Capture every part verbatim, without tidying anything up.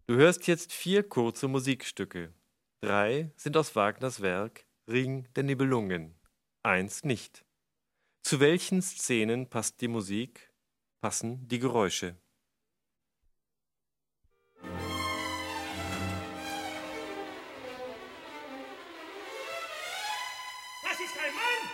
Du hörst jetzt vier kurze Musikstücke. Drei sind aus Wagners Werk Ring der Nibelungen, eins nicht. Zu welchen Szenen passt die Musik, passen die Geräusche? Das ist ein Mann!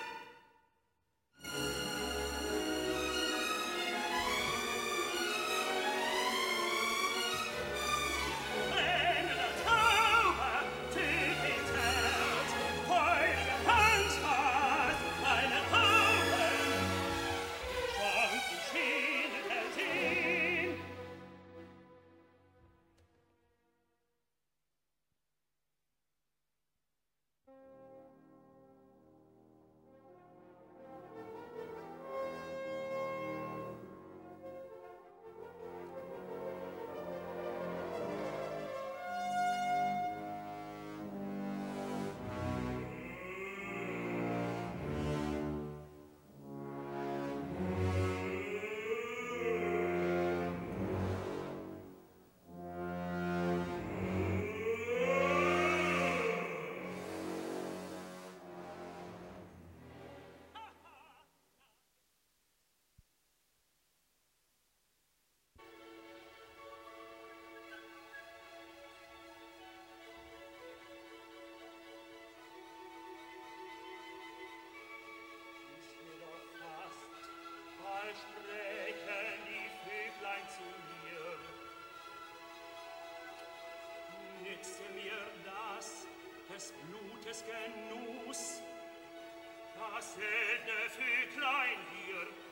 Brennender Zauber, tief ins Herz, feuriger Tanzpass, meine Augen, schwanken schienen der Sinn. Sprechen die Vöglein zu mir. Nütze mir das, des Blutes Genuss, das seltene Vöglein hier